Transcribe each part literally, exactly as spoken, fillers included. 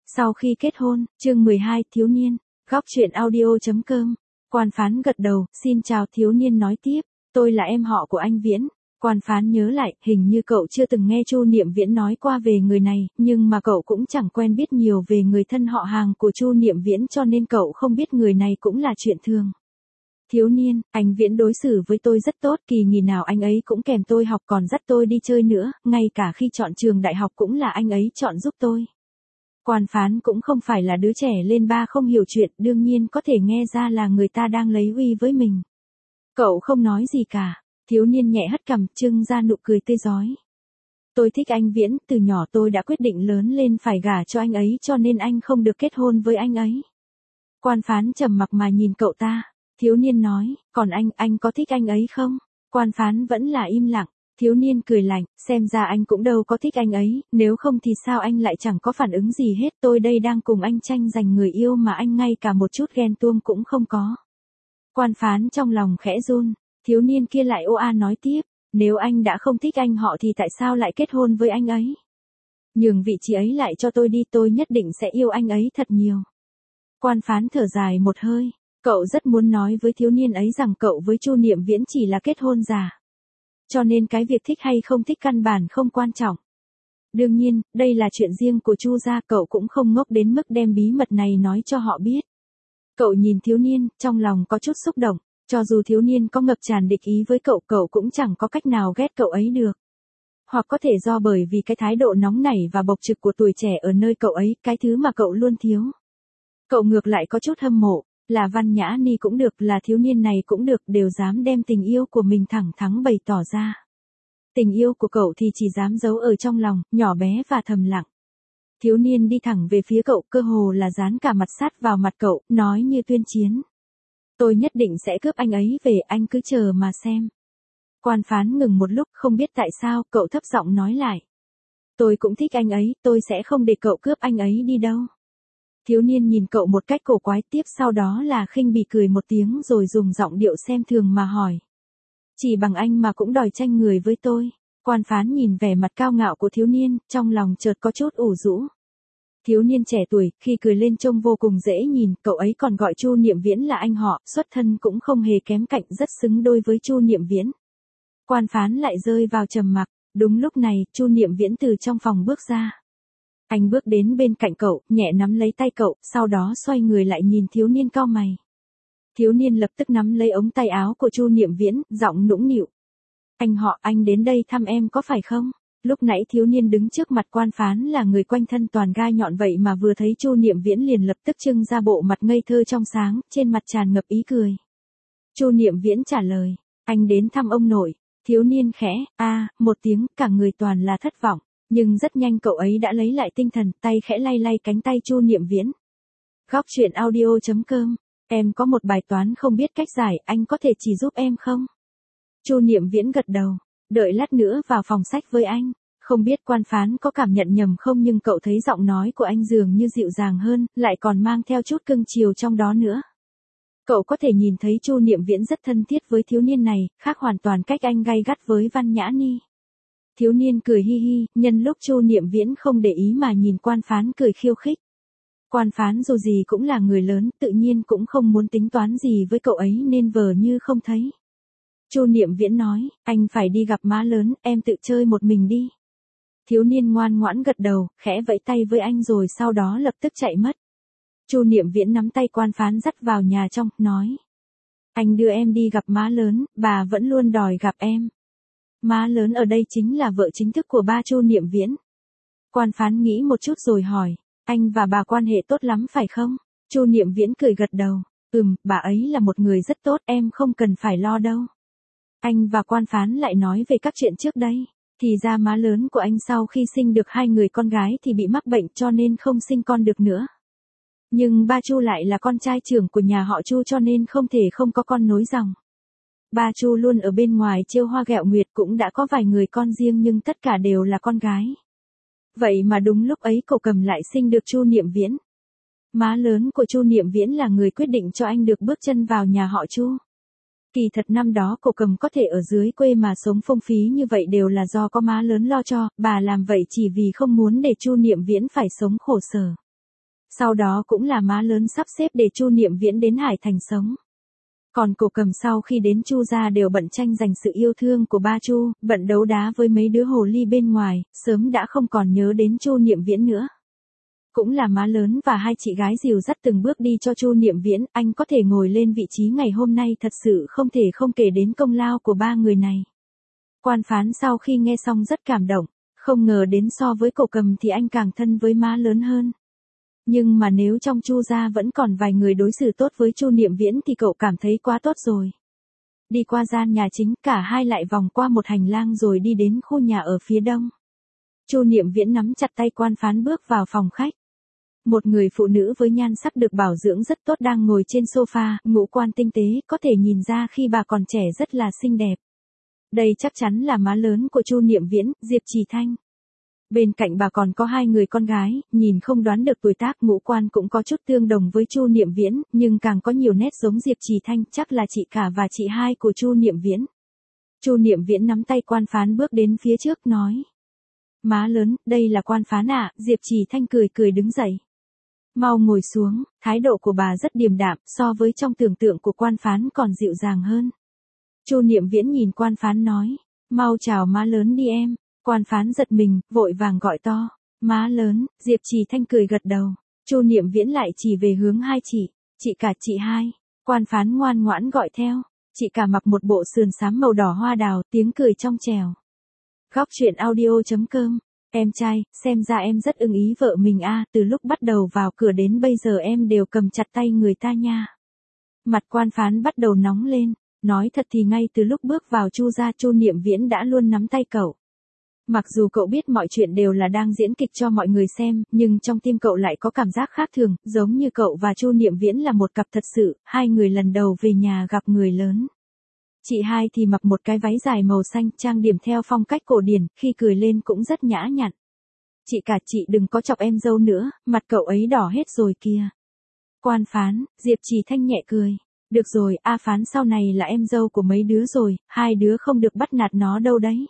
Sau khi kết hôn, chương mười hai, thiếu niên, góc truyện audio.com. Quan phán gật đầu, xin chào. Thiếu niên nói tiếp, tôi là em họ của anh Viễn. Quan phán nhớ lại, hình như cậu chưa từng nghe Chu Niệm Viễn nói qua về người này, nhưng mà cậu cũng chẳng quen biết nhiều về người thân họ hàng của Chu Niệm Viễn, cho nên cậu không biết người này cũng là chuyện thường. Thiếu niên, anh Viễn đối xử với tôi rất tốt, kỳ nghỉ nào anh ấy cũng kèm tôi học, còn dắt tôi đi chơi nữa, ngay cả khi chọn trường đại học cũng là anh ấy chọn giúp tôi. Quan phán cũng không phải là đứa trẻ lên ba không hiểu chuyện, đương nhiên có thể nghe ra là người ta đang lấy uy với mình. Cậu không nói gì cả. Thiếu niên nhẹ hất cằm, trưng ra nụ cười tươi rói. Tôi thích anh Viễn, từ nhỏ tôi đã quyết định lớn lên phải gả cho anh ấy, cho nên anh không được kết hôn với anh ấy. Quan phán trầm mặc mà nhìn cậu ta. Thiếu niên nói, còn anh, anh có thích anh ấy không? Quan phán vẫn là im lặng. Thiếu niên cười lạnh, xem ra anh cũng đâu có thích anh ấy, nếu không thì sao anh lại chẳng có phản ứng gì hết, tôi đây đang cùng anh tranh giành người yêu mà anh ngay cả một chút ghen tuông cũng không có. Quan phán trong lòng khẽ run, thiếu niên kia lại ô a nói tiếp, nếu anh đã không thích anh họ thì tại sao lại kết hôn với anh ấy? Nhường vị trí ấy lại cho tôi đi, tôi nhất định sẽ yêu anh ấy thật nhiều. Quan phán thở dài một hơi, cậu rất muốn nói với thiếu niên ấy rằng cậu với Chu Niệm Viễn chỉ là kết hôn giả. Cho nên cái việc thích hay không thích căn bản không quan trọng. Đương nhiên, đây là chuyện riêng của Chu gia, cậu cũng không ngốc đến mức đem bí mật này nói cho họ biết. Cậu nhìn thiếu niên, trong lòng có chút xúc động, cho dù thiếu niên có ngập tràn địch ý với cậu, cậu cũng chẳng có cách nào ghét cậu ấy được. Hoặc có thể do bởi vì cái thái độ nóng nảy và bộc trực của tuổi trẻ ở nơi cậu ấy, cái thứ mà cậu luôn thiếu. Cậu ngược lại có chút hâm mộ. Là Văn Nhã Ni cũng được, là thiếu niên này cũng được, đều dám đem tình yêu của mình thẳng thắn bày tỏ ra. Tình yêu của cậu thì chỉ dám giấu ở trong lòng, nhỏ bé và thầm lặng. Thiếu niên đi thẳng về phía cậu, cơ hồ là dán cả mặt sát vào mặt cậu, nói như tuyên chiến. Tôi nhất định sẽ cướp anh ấy về, anh cứ chờ mà xem. Quan phán ngừng một lúc, không biết tại sao, cậu thấp giọng nói lại. Tôi cũng thích anh ấy, tôi sẽ không để cậu cướp anh ấy đi đâu. Thiếu niên nhìn cậu một cách cổ quái, tiếp sau đó là khinh bỉ cười một tiếng rồi dùng giọng điệu xem thường mà hỏi. Chỉ bằng anh mà cũng đòi tranh người với tôi. Quan phán nhìn vẻ mặt cao ngạo của thiếu niên, trong lòng chợt có chút ủ rũ. Thiếu niên trẻ tuổi, khi cười lên trông vô cùng dễ nhìn, cậu ấy còn gọi Chu Niệm Viễn là anh họ, xuất thân cũng không hề kém cạnh, rất xứng đôi với Chu Niệm Viễn. Quan phán lại rơi vào trầm mặc, đúng lúc này, Chu Niệm Viễn từ trong phòng bước ra. Anh bước đến bên cạnh cậu, nhẹ nắm lấy tay cậu, sau đó xoay người lại nhìn thiếu niên cau mày. Thiếu niên lập tức nắm lấy ống tay áo của Chu Niệm Viễn, giọng nũng nịu. Anh họ, anh đến đây thăm em có phải không? Lúc nãy thiếu niên đứng trước mặt quan phán là người quanh thân toàn gai nhọn, vậy mà vừa thấy Chu Niệm Viễn liền lập tức trưng ra bộ mặt ngây thơ trong sáng, trên mặt tràn ngập ý cười. Chu Niệm Viễn trả lời, anh đến thăm ông nội. Thiếu niên khẽ, a, một tiếng, cả người toàn là thất vọng. Nhưng rất nhanh cậu ấy đã lấy lại tinh thần, tay khẽ lay lay cánh tay Chu Niệm Viễn. Góc truyện audio.com, em có một bài toán không biết cách giải, anh có thể chỉ giúp em không? Chu Niệm Viễn gật đầu, đợi lát nữa vào phòng sách với anh. Không biết quan phán có cảm nhận nhầm không, nhưng cậu thấy giọng nói của anh dường như dịu dàng hơn, lại còn mang theo chút cưng chiều trong đó nữa. Cậu có thể nhìn thấy Chu Niệm Viễn rất thân thiết với thiếu niên này, khác hoàn toàn cách anh gay gắt với Văn Nhã Ni. Thiếu niên cười hi hi, nhân lúc Chu Niệm Viễn không để ý mà nhìn quan phán cười khiêu khích. Quan phán dù gì cũng là người lớn, tự nhiên cũng không muốn tính toán gì với cậu ấy nên vờ như không thấy. Chu Niệm Viễn nói, anh phải đi gặp má lớn, em tự chơi một mình đi. Thiếu niên ngoan ngoãn gật đầu, khẽ vẫy tay với anh rồi sau đó lập tức chạy mất. Chu Niệm Viễn nắm tay quan phán dắt vào nhà trong, nói. Anh đưa em đi gặp má lớn, bà vẫn luôn đòi gặp em. Má lớn ở đây chính là vợ chính thức của ba Chu Niệm Viễn. Quan phán nghĩ một chút rồi hỏi, anh và bà quan hệ tốt lắm phải không? Chu Niệm Viễn cười gật đầu, ừm, bà ấy là một người rất tốt, em không cần phải lo đâu. Anh và quan phán lại nói về các chuyện trước đây, thì ra má lớn của anh sau khi sinh được hai người con gái thì bị mắc bệnh cho nên không sinh con được nữa. Nhưng ba Chu lại là con trai trưởng của nhà họ Chu cho nên không thể không có con nối dòng. Ba Chu luôn ở bên ngoài trêu hoa ghẹo nguyệt, cũng đã có vài người con riêng nhưng tất cả đều là con gái. Vậy mà đúng lúc ấy cậu Cầm lại sinh được Chu Niệm Viễn. Má lớn của Chu Niệm Viễn là người quyết định cho anh được bước chân vào nhà họ Chu. Kỳ thật năm đó cậu Cầm có thể ở dưới quê mà sống phung phí như vậy đều là do có má lớn lo cho, bà làm vậy chỉ vì không muốn để Chu Niệm Viễn phải sống khổ sở. Sau đó cũng là má lớn sắp xếp để Chu Niệm Viễn đến Hải Thành sống. Còn Cổ Cầm sau khi đến Chu gia đều bận tranh giành sự yêu thương của ba Chu, bận đấu đá với mấy đứa hồ ly bên ngoài, sớm đã không còn nhớ đến Chu Niệm Viễn nữa. Cũng là má lớn và hai chị gái dìu dắt từng bước đi cho Chu Niệm Viễn, anh có thể ngồi lên vị trí ngày hôm nay thật sự không thể không kể đến công lao của ba người này. Quan Phán sau khi nghe xong rất cảm động, không ngờ đến so với Cổ Cầm thì anh càng thân với má lớn hơn. Nhưng mà nếu trong Chu gia vẫn còn vài người đối xử tốt với Chu Niệm Viễn thì cậu cảm thấy quá tốt rồi. Đi qua gian nhà chính, cả hai lại vòng qua một hành lang rồi đi đến khu nhà ở phía đông. Chu Niệm Viễn nắm chặt tay Quan Phán bước vào phòng khách. Một người phụ nữ với nhan sắc được bảo dưỡng rất tốt đang ngồi trên sofa, ngũ quan tinh tế, có thể nhìn ra khi bà còn trẻ rất là xinh đẹp. Đây chắc chắn là má lớn của Chu Niệm Viễn, Diệp Trì Thanh. Bên cạnh bà còn có hai người con gái, nhìn không đoán được tuổi tác, ngũ quan cũng có chút tương đồng với Chu Niệm Viễn, nhưng càng có nhiều nét giống Diệp Trì Thanh, chắc là chị cả và chị hai của Chu Niệm Viễn. Chu Niệm Viễn nắm tay Quan Phán bước đến phía trước nói: "Má lớn, đây là Quan Phán ạ." Diệp Trì Thanh cười cười đứng dậy. "Mau ngồi xuống." Thái độ của bà rất điềm đạm, so với trong tưởng tượng của Quan Phán còn dịu dàng hơn. Chu Niệm Viễn nhìn Quan Phán nói: "Mau chào má lớn đi em." Quan Phán giật mình, vội vàng gọi to: "Má lớn." Diệp Trì Thanh cười gật đầu. Chu Niệm Viễn lại chỉ về hướng hai chị: "Chị cả, chị hai." Quan Phán ngoan ngoãn gọi theo. Chị cả mặc một bộ sườn xám màu đỏ hoa đào, tiếng cười trong trẻo. Góc truyện audio chấm com. Em trai, xem ra em rất ưng ý vợ mình a, từ lúc bắt đầu vào cửa đến bây giờ em đều cầm chặt tay người ta nha. Mặt Quan Phán bắt đầu nóng lên, nói thật thì ngay từ lúc bước vào Chu gia, Chu Niệm Viễn đã luôn nắm tay cậu. Mặc dù cậu biết mọi chuyện đều là đang diễn kịch cho mọi người xem, nhưng trong tim cậu lại có cảm giác khác thường, giống như cậu và Chu Niệm Viễn là một cặp thật sự, hai người lần đầu về nhà gặp người lớn. Chị hai thì mặc một cái váy dài màu xanh, trang điểm theo phong cách cổ điển, khi cười lên cũng rất nhã nhặn. "Chị cả, chị đừng có chọc em dâu nữa, mặt cậu ấy đỏ hết rồi kìa." Quan Phán, Diệp Trì Thanh nhẹ cười. "Được rồi, A Phán sau này là em dâu của mấy đứa rồi, hai đứa không được bắt nạt nó đâu đấy."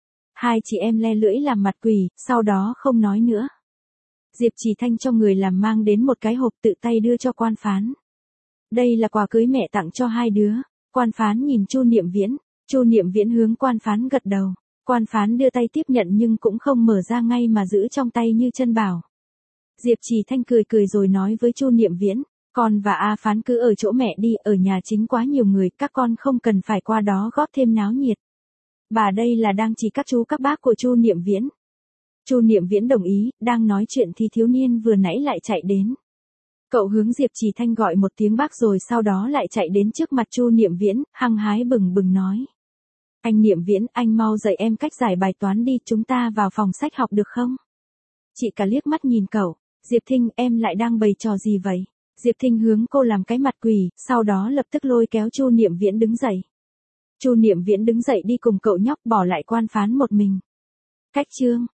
Hai chị em le lưỡi làm mặt quỷ, sau đó không nói nữa. Diệp Trì Thanh cho người làm mang đến một cái hộp tự tay đưa cho Quan Phán. "Đây là quà cưới mẹ tặng cho hai đứa." Quan Phán nhìn Chu Niệm Viễn, Chu Niệm Viễn hướng Quan Phán gật đầu. Quan Phán đưa tay tiếp nhận nhưng cũng không mở ra ngay mà giữ trong tay như chân bảo. Diệp Trì Thanh cười cười rồi nói với Chu Niệm Viễn: "Con và A Phán cứ ở chỗ mẹ đi, ở nhà chính quá nhiều người, các con không cần phải qua đó góp thêm náo nhiệt." Bà đây là đang chỉ các chú các bác của Chu Niệm Viễn. Chu Niệm Viễn đồng ý, đang nói chuyện thì thiếu niên vừa nãy lại chạy đến. Cậu hướng Diệp Trì Thanh gọi một tiếng bác rồi sau đó lại chạy đến trước mặt Chu Niệm Viễn, hăng hái bừng bừng nói: "Anh Niệm Viễn, anh mau dạy em cách giải bài toán đi, chúng ta vào phòng sách học được không?" Chị cả liếc mắt nhìn cậu: "Diệp Thinh, em lại đang bày trò gì vậy?" Diệp Thinh hướng cô làm cái mặt quỷ, sau đó lập tức lôi kéo Chu Niệm Viễn đứng dậy. Chu Niệm Viễn đứng dậy đi cùng cậu nhóc, bỏ lại Quan Phán một mình. Cách chương